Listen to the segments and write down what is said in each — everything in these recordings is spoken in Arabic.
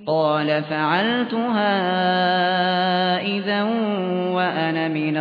قال فعلتها إذا وأنا من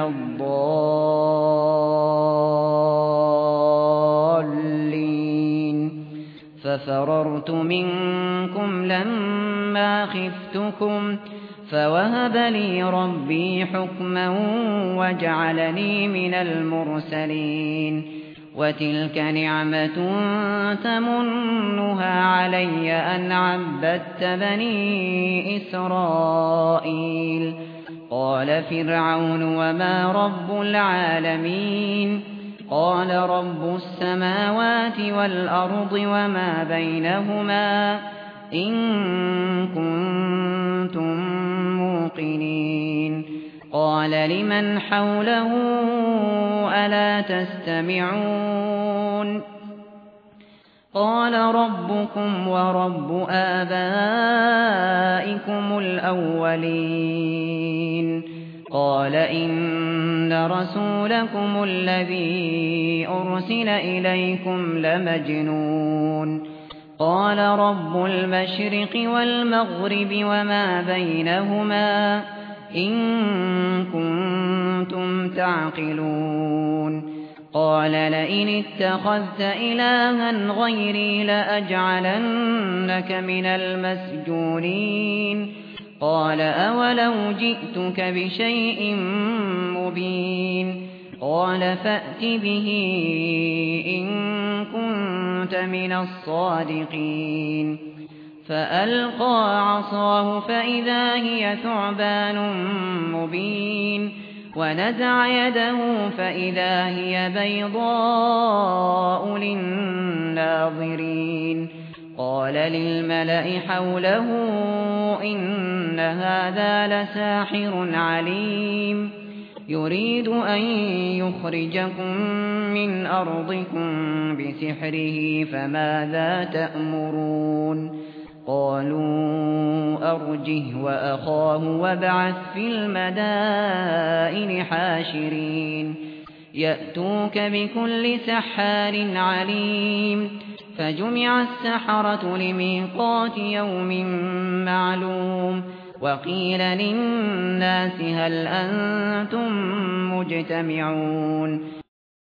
الضالين ففررت منكم لما خفتكم فوهب لي ربي حكما وجعلني من المرسلين وتلك نعمة تمنها علي أن عبدت بني إسرائيل قال فرعون وما رب العالمين قال رب السماوات والأرض وما بينهما إن كنتم موقنين قال لمن حوله ألا تستمعون قال ربكم ورب آبائكم الأولين قال إن رسولكم الذي أرسل إليكم لمجنون قال رب المشرق والمغرب وما بينهما إن كنتم تعقلون قال لئن اتخذت إلها غيري لأجعلنك من المسجونين قال أولو جئتك بشيء مبين قال فأت به إن كنت من الصادقين فألقى عصاه فإذا هي ثعبان مبين ونزع يده فإذا هي بيضاء للناظرين قال للملأ حوله إن هذا لساحر عليم يريد أن يخرجكم من أرضكم بسحره فماذا تأمرون قالوا أرجه وأخاه وابعث في المدائن حاشرين يأتوك بكل سحار عليم فجمع السحرة لميقات يوم معلوم وقيل للناس هل أنتم مجتمعون